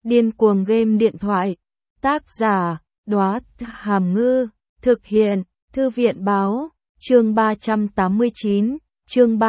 Điên cuồng game điện thoại. Tác giả, Đóa Hàm Ngư. Thực hiện, Thư viện báo. Chương 389, chương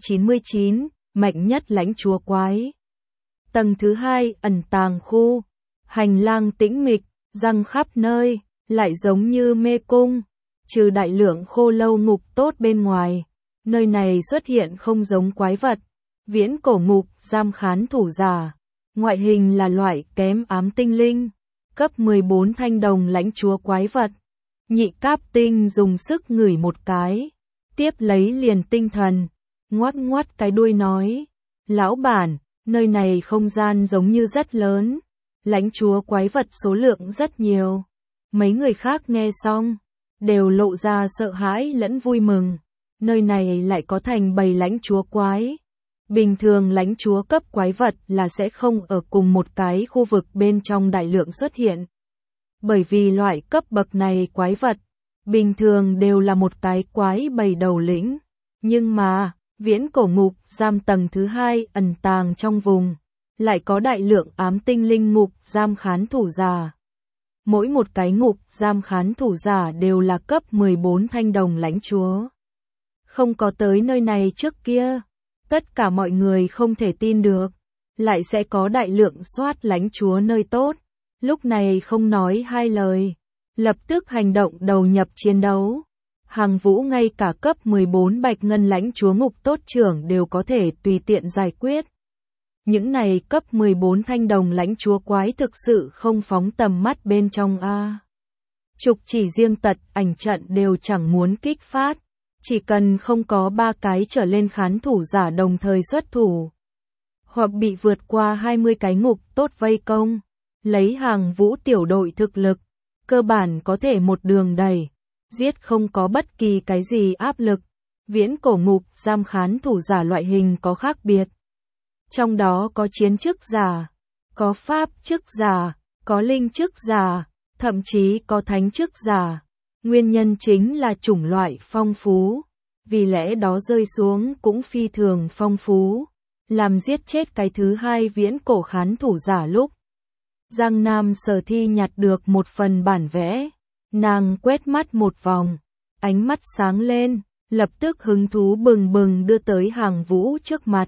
399, mạnh nhất lãnh chúa quái. Tầng thứ 2, ẩn tàng khu. Hành lang tĩnh mịch, răng khắp nơi, lại giống như mê cung. Trừ đại lượng khô lâu ngục tốt bên ngoài, nơi này xuất hiện không giống quái vật. Viễn cổ ngục giam khán thủ giả. Ngoại hình là loại kém ám tinh linh. Cấp 14 thanh đồng lãnh chúa quái vật. Nhị cáp tinh dùng sức ngửi một cái, tiếp lấy liền tinh thần, ngoắt ngoắt cái đuôi nói. Lão bản, nơi này không gian giống như rất lớn. Lãnh chúa quái vật số lượng rất nhiều. Mấy người khác nghe xong, đều lộ ra sợ hãi lẫn vui mừng. Nơi này lại có thành bầy lãnh chúa quái. Bình thường lãnh chúa cấp quái vật là sẽ không ở cùng một cái khu vực bên trong đại lượng xuất hiện. Bởi vì loại cấp bậc này quái vật, bình thường đều là một cái quái bầy đầu lĩnh. Nhưng mà, viễn cổ ngục giam tầng thứ 2 ẩn tàng trong vùng, lại có đại lượng ám tinh linh ngục giam khán thủ giả. Mỗi một cái ngục giam khán thủ giả đều là cấp 14 thanh đồng lãnh chúa. Không có tới nơi này trước kia, tất cả mọi người không thể tin được, lại sẽ có đại lượng soát lãnh chúa nơi tốt. Lúc này không nói hai lời, lập tức hành động đầu nhập chiến đấu. Hàng Vũ ngay cả cấp 14 bạch ngân lãnh chúa ngục tốt trưởng đều có thể tùy tiện giải quyết. Những này cấp 14 thanh đồng lãnh chúa quái thực sự không phóng tầm mắt bên trong a. Trục chỉ riêng tật ảnh trận đều chẳng muốn kích phát, chỉ cần không có 3 cái trở lên khán thủ giả đồng thời xuất thủ, hoặc bị vượt qua 20 cái ngục tốt vây công, lấy Hàng Vũ tiểu đội thực lực, cơ bản có thể một đường đẩy, giết không có bất kỳ cái gì áp lực. Viễn cổ ngục giam khán thủ giả loại hình có khác biệt. Trong đó có chiến chức giả, có pháp chức giả, có linh chức giả, thậm chí có thánh chức giả. Nguyên nhân chính là chủng loại phong phú, vì lẽ đó rơi xuống cũng phi thường phong phú. Làm giết chết cái thứ 2 viễn cổ khán thủ giả lúc, Giang Nam Sở Thi nhặt được một phần bản vẽ, nàng quét mắt một vòng, ánh mắt sáng lên, lập tức hứng thú bừng bừng đưa tới Hàng Vũ trước mặt.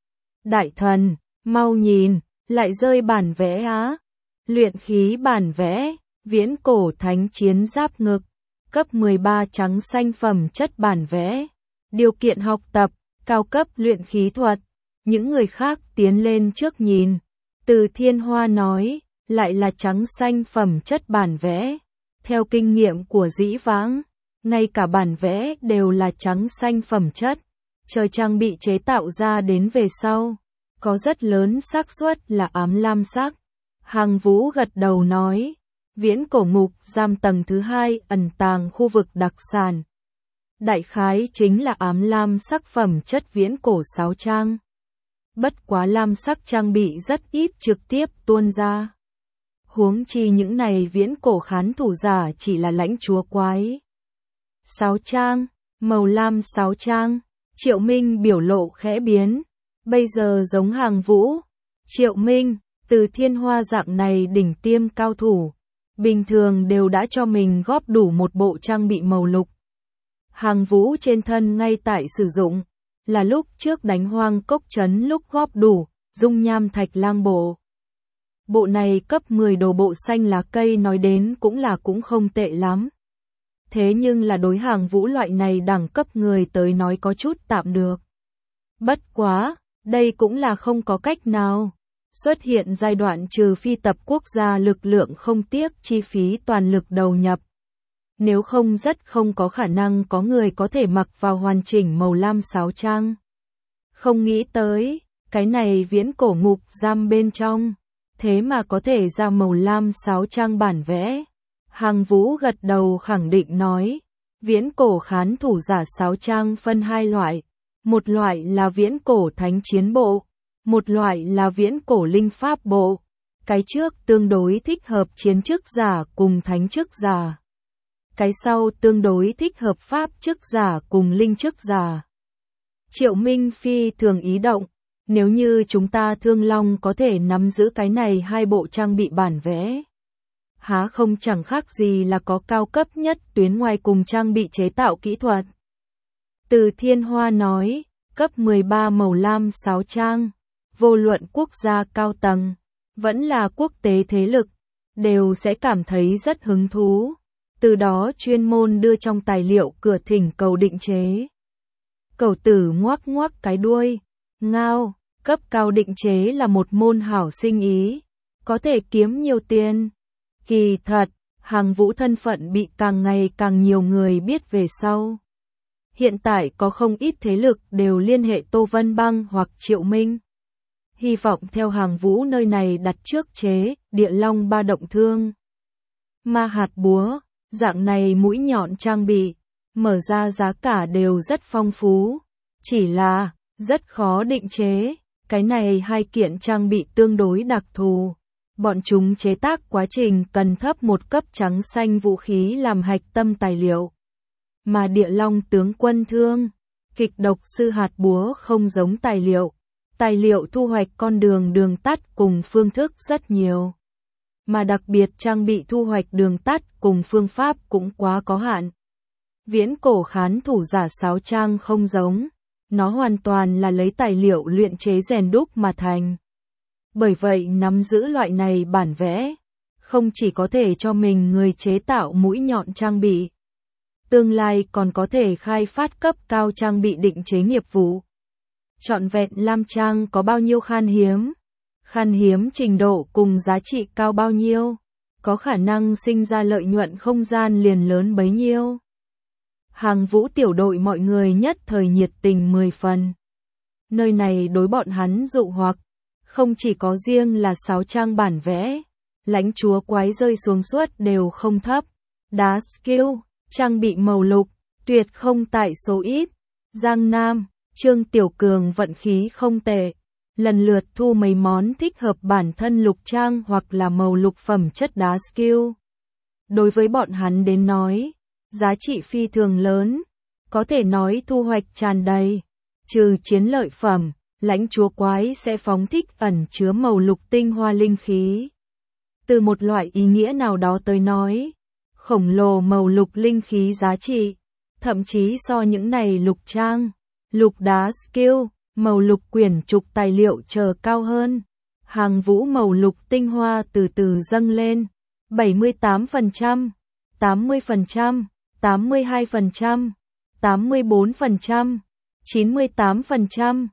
Đại thần, mau nhìn, lại rơi bản vẽ á. Luyện khí bản vẽ, viễn cổ thánh chiến giáp ngực, cấp 13 trắng xanh phẩm chất bản vẽ. Điều kiện học tập, cao cấp luyện khí thuật. Những người khác tiến lên trước nhìn. Từ Thiên Hoa nói, lại là trắng xanh phẩm chất bản vẽ. Theo kinh nghiệm của dĩ vãng, ngay cả bản vẽ đều là trắng xanh phẩm chất. Chờ trang bị chế tạo ra đến về sau, có rất lớn xác suất là ám lam sắc. Hàng Vũ gật đầu nói, viễn cổ ngục giam tầng thứ 2 ẩn tàng khu vực đặc sản. Đại khái chính là ám lam sắc phẩm chất viễn cổ sáo trang. Bất quá lam sắc trang bị rất ít trực tiếp tuôn ra. Huống chi những này viễn cổ khán thủ giả chỉ là lãnh chúa quái. Sáo trang, màu lam sáo trang. Triệu Minh biểu lộ khẽ biến. Bây giờ giống Hàng Vũ, Triệu Minh, Từ Thiên Hoa dạng này đỉnh tiêm cao thủ, bình thường đều đã cho mình góp đủ một bộ trang bị màu lục. Hàng Vũ trên thân ngay tại sử dụng, là lúc trước đánh hoang cốc trấn lúc góp đủ, dung nham thạch lang bộ. Bộ này cấp 10 đồ bộ xanh lá cây nói đến cũng không tệ lắm. Thế nhưng là đối Hàng Vũ loại này đẳng cấp người tới nói có chút tạm được. Bất quá, đây cũng là không có cách nào. Xuất hiện giai đoạn trừ phi tập quốc gia lực lượng không tiếc chi phí toàn lực đầu nhập. Nếu không rất không có khả năng có người có thể mặc vào hoàn chỉnh màu lam sáo trang. Không nghĩ tới, cái này viễn cổ ngục giam bên trong, thế mà có thể ra màu lam sáo trang bản vẽ. Hàng Vũ gật đầu khẳng định nói, viễn cổ khán thủ giả sáo trang phân 2 loại. Một loại là viễn cổ thánh chiến bộ, một loại là viễn cổ linh pháp bộ. Cái trước tương đối thích hợp chiến chức giả cùng thánh chức giả. Cái sau tương đối thích hợp pháp chức giả cùng linh chức giả. Triệu Minh phi thường ý động, Nếu như chúng ta Thương Long có thể nắm giữ cái này hai bộ trang bị bản vẽ, há không chẳng khác gì là có cao cấp nhất tuyến ngoài cùng trang bị chế tạo kỹ thuật. Từ Thiên Hoa nói, cấp 13 màu lam sáo trang, vô luận quốc gia cao tầng, vẫn là quốc tế thế lực, đều sẽ cảm thấy rất hứng thú. Từ đó chuyên môn đưa trong tài liệu cửa thỉnh cầu định chế. Cẩu tử ngoắc ngoắc cái đuôi, ngao, cấp cao định chế là một môn hảo sinh ý, có thể kiếm nhiều tiền. Kỳ thật, Hàng Vũ thân phận bị càng ngày càng nhiều người biết về sau. Hiện tại có không ít thế lực đều liên hệ Tô Vân Băng hoặc Triệu Minh. Hy vọng theo Hàng Vũ nơi này đặt trước chế, Địa Long ba động thương. Ma hạt búa, dạng này mũi nhọn trang bị, mở ra giá cả đều rất phong phú. Chỉ là, rất khó định chế, cái này hai kiện trang bị tương đối đặc thù. Bọn chúng chế tác quá trình cần thấp một cấp trắng xanh vũ khí làm hạch tâm tài liệu. Mà Địa Long tướng quân thương, kịch độc sư hạt búa không giống tài liệu. Tài liệu thu hoạch con đường tắt cùng phương thức rất nhiều. Mà đặc biệt trang bị thu hoạch đường tắt cùng phương pháp cũng quá có hạn. Viễn cổ khán thủ giả sáo trang không giống. Nó hoàn toàn là lấy tài liệu luyện chế rèn đúc mà thành. Bởi vậy nắm giữ loại này bản vẽ, không chỉ có thể cho mình người chế tạo mũi nhọn trang bị. Tương lai còn có thể khai phát cấp cao trang bị định chế nghiệp vụ. Trọn vẹn lam trang có bao nhiêu khan hiếm? Khan hiếm trình độ cùng giá trị cao bao nhiêu? Có khả năng sinh ra lợi nhuận không gian liền lớn bấy nhiêu? Hàng Vũ tiểu đội mọi người nhất thời nhiệt tình 10 phần. Nơi này đối bọn hắn dụ hoặc, không chỉ có riêng là sáo trang bản vẽ, lãnh chúa quái rơi xuống suốt đều không thấp. Đá skill, trang bị màu lục, tuyệt không tại số ít. Giang Nam, Trương Tiểu Cường vận khí không tệ, lần lượt thu mấy món thích hợp bản thân lục trang hoặc là màu lục phẩm chất đá skill. Đối với bọn hắn đến nói, giá trị phi thường lớn, có thể nói thu hoạch tràn đầy. Trừ chiến lợi phẩm, lãnh chúa quái sẽ phóng thích ẩn chứa màu lục tinh hoa linh khí. Từ một loại ý nghĩa nào đó tới nói, khổng lồ màu lục linh khí giá trị, thậm chí so những này lục trang, lục đá skill, màu lục quyển trục tài liệu chờ cao hơn. Hàng Vũ màu lục tinh hoa từ từ dâng lên, 78%, 80%, 82%, 84%, 98%,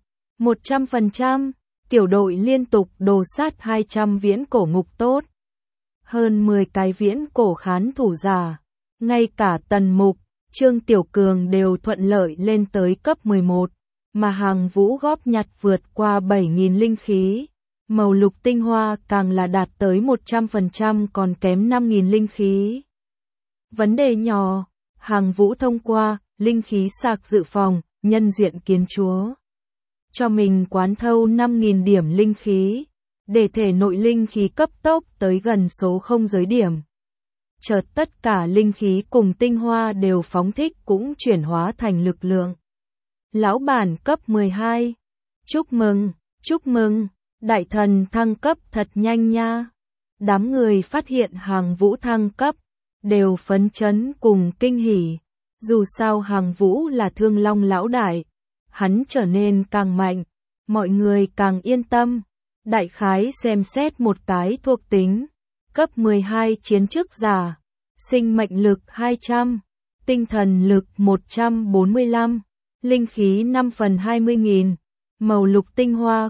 100%, tiểu đội liên tục đồ sát 200 viễn cổ ngục tốt. Hơn 10 cái viễn cổ khán thủ giả, ngay cả Tần Mục, Trương Tiểu Cường đều thuận lợi lên tới cấp 11, mà Hàng Vũ góp nhặt vượt qua 7.000 linh khí. Màu lục tinh hoa càng là đạt tới 100% còn kém 5.000 linh khí. Vấn đề nhỏ, Hàng Vũ thông qua linh khí sạc dự phòng, nhân diện kiến chúa. Cho mình quán thâu 5.000 điểm linh khí, để thể nội linh khí cấp tốc tới gần số không giới điểm. Chợt tất cả linh khí cùng tinh hoa đều phóng thích cũng chuyển hóa thành lực lượng. Lão bản cấp 12. Chúc mừng, chúc mừng, đại thần thăng cấp thật nhanh nha. Đám người phát hiện Hàng Vũ thăng cấp, đều phấn chấn cùng kinh hỉ. Dù sao Hàng Vũ là Thương Long lão đại, hắn trở nên càng mạnh, mọi người càng yên tâm. Đại khái xem xét một cái thuộc tính, cấp 12 chiến chức giả, sinh mệnh lực 200, tinh thần lực 145, linh khí 5 phần 20.000, màu lục tinh hoa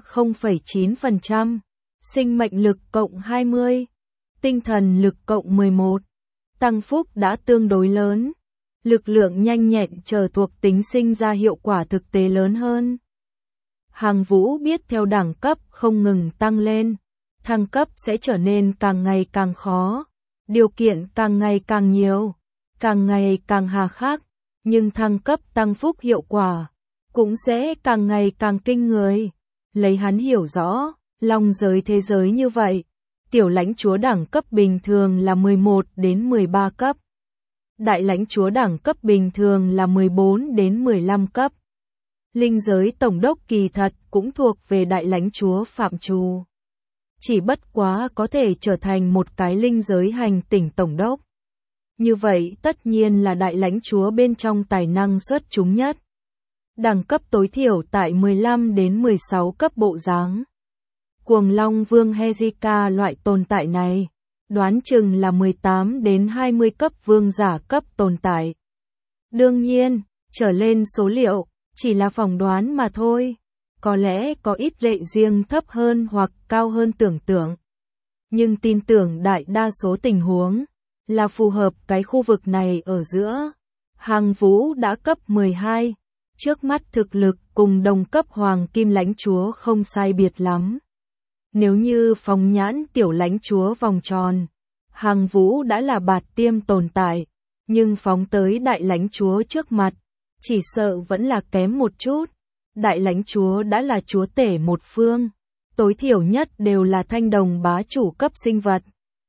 0,9%, sinh mệnh lực cộng 20, tinh thần lực cộng 11. Tăng phúc đã tương đối lớn, lực lượng nhanh nhẹn chờ thuộc tính sinh ra hiệu quả thực tế lớn hơn. Hàng Vũ biết theo đẳng cấp không ngừng tăng lên, thăng cấp sẽ trở nên càng ngày càng khó, điều kiện càng ngày càng nhiều, càng ngày càng hà khắc, nhưng thăng cấp tăng phúc hiệu quả cũng sẽ càng ngày càng kinh người. Lấy hắn hiểu rõ, long giới thế giới như vậy, tiểu lãnh chúa đẳng cấp bình thường là 11 đến 13 cấp. Đại lãnh chúa đẳng cấp bình thường là 14 đến 15 cấp. Linh giới tổng đốc kỳ thật cũng thuộc về đại lãnh chúa phạm trù. Chỉ bất quá có thể trở thành một cái linh giới hành tỉnh tổng đốc. Như vậy tất nhiên là đại lãnh chúa bên trong tài năng xuất chúng nhất. Đẳng cấp tối thiểu tại 15 đến 16 cấp bộ dáng. Cuồng Long Vương Hezekiah loại tồn tại này, đoán chừng là 18 đến 20 cấp vương giả cấp tồn tại. Đương nhiên, trở lên số liệu, chỉ là phỏng đoán mà thôi. Có lẽ có ít lệ riêng thấp hơn hoặc cao hơn tưởng tượng. Nhưng tin tưởng đại đa số tình huống là phù hợp cái khu vực này ở giữa. Hàng Vũ đã cấp 12. Trước mắt thực lực cùng đồng cấp Hoàng Kim lãnh chúa không sai biệt lắm. Nếu như phóng nhãn tiểu lãnh chúa vòng tròn, Hàng Vũ đã là bạt tiêm tồn tại, nhưng phóng tới đại lãnh chúa trước mặt, chỉ sợ vẫn là kém một chút. Đại lãnh chúa đã là chúa tể một phương, tối thiểu nhất đều là thanh đồng bá chủ cấp sinh vật.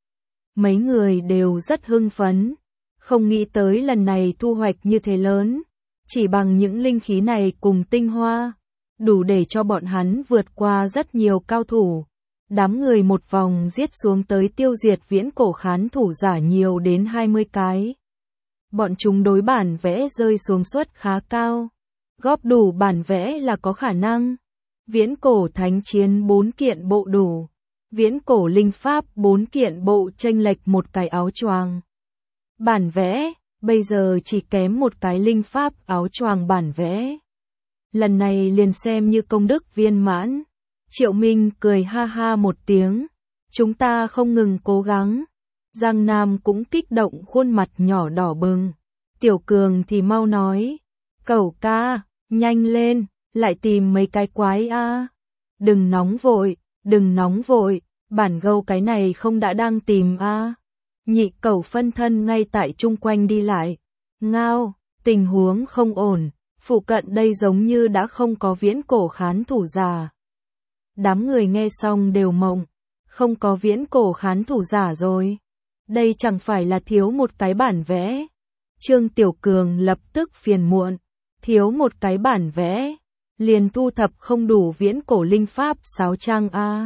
Mấy người đều rất hưng phấn, không nghĩ tới lần này thu hoạch như thế lớn, chỉ bằng những linh khí này cùng tinh hoa, đủ để cho bọn hắn vượt qua rất nhiều cao thủ. Đám người một vòng giết xuống tới tiêu diệt viễn cổ khán thủ giả nhiều đến 20 cái. Bọn chúng đối bản vẽ rơi xuống suất khá cao, góp đủ bản vẽ là có khả năng. Viễn cổ thánh chiến 4 kiện bộ đủ, viễn cổ linh pháp 4 kiện bộ chênh lệch một cái áo choàng. Bản vẽ, bây giờ chỉ kém một cái linh pháp áo choàng bản vẽ. Lần này liền xem như công đức viên mãn. Triệu Minh cười ha ha một tiếng, chúng ta không ngừng cố gắng. Giang Nam cũng kích động khuôn mặt nhỏ đỏ bừng. Tiểu Cường thì mau nói, cẩu ca, nhanh lên, lại tìm mấy cái quái a. Đừng nóng vội, bản gâu cái này không đã đang tìm a. Nhị cẩu phân thân ngay tại chung quanh đi lại. Ngao, tình huống không ổn, phụ cận đây giống như đã không có viễn cổ khán thủ giả. Đám người nghe xong đều mộng, không có viễn cổ khán thủ giả rồi. Đây chẳng phải là thiếu một cái bản vẽ. Trương Tiểu Cường lập tức phiền muộn, thiếu một cái bản vẽ, liền thu thập không đủ viễn cổ linh pháp 6 trang a.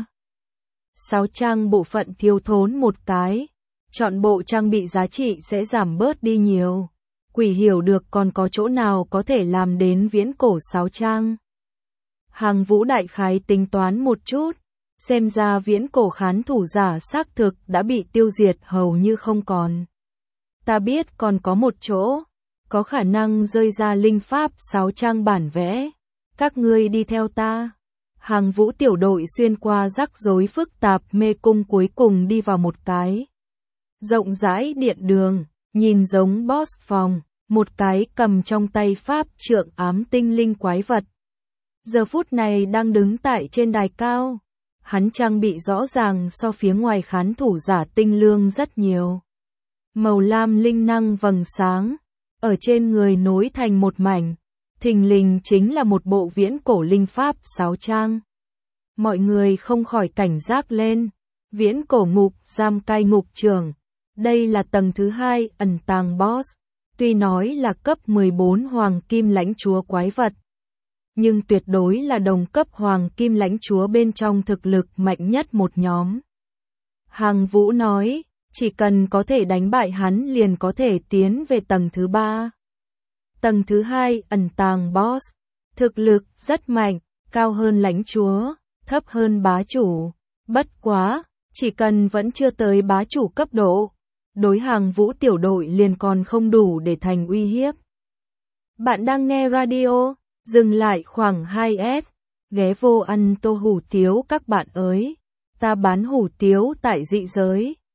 6 trang bộ phận thiếu thốn một cái, chọn bộ trang bị giá trị sẽ giảm bớt đi nhiều. Quỷ hiểu được còn có chỗ nào có thể làm đến viễn cổ 6 trang. Hàng Vũ đại khái tính toán một chút, xem ra viễn cổ khán thủ giả xác thực đã bị tiêu diệt hầu như không còn. Ta biết còn có một chỗ, có khả năng rơi ra linh pháp 6 trang bản vẽ. Các ngươi đi theo ta. Hàng Vũ tiểu đội xuyên qua rắc rối phức tạp mê cung cuối cùng đi vào một cái rộng rãi điện đường, nhìn giống boss phòng, một cái cầm trong tay pháp trượng ám tinh linh quái vật. Giờ phút này đang đứng tại trên đài cao, hắn trang bị rõ ràng so phía ngoài khán thủ giả tinh lương rất nhiều. Màu lam linh năng vầng sáng, ở trên người nối thành một mảnh, thình lình chính là một bộ viễn cổ linh pháp 6 trang. Mọi người không khỏi cảnh giác lên, viễn cổ ngục giam cai ngục trường, đây là tầng thứ 2 ẩn tàng boss, tuy nói là cấp 14 hoàng kim lãnh chúa quái vật, nhưng tuyệt đối là đồng cấp hoàng kim lãnh chúa bên trong thực lực mạnh nhất một nhóm. Hàng Vũ nói, chỉ cần có thể đánh bại hắn liền có thể tiến về tầng thứ 3. Tầng thứ 2 ẩn tàng boss, thực lực rất mạnh, cao hơn lãnh chúa, thấp hơn bá chủ. Bất quá, chỉ cần vẫn chưa tới bá chủ cấp độ, đối Hàng Vũ tiểu đội liền còn không đủ để thành uy hiếp. Bạn đang nghe radio, dừng lại khoảng 2S, ghé vô ăn tô hủ tiếu các bạn ơi. Ta bán hủ tiếu tại dị giới.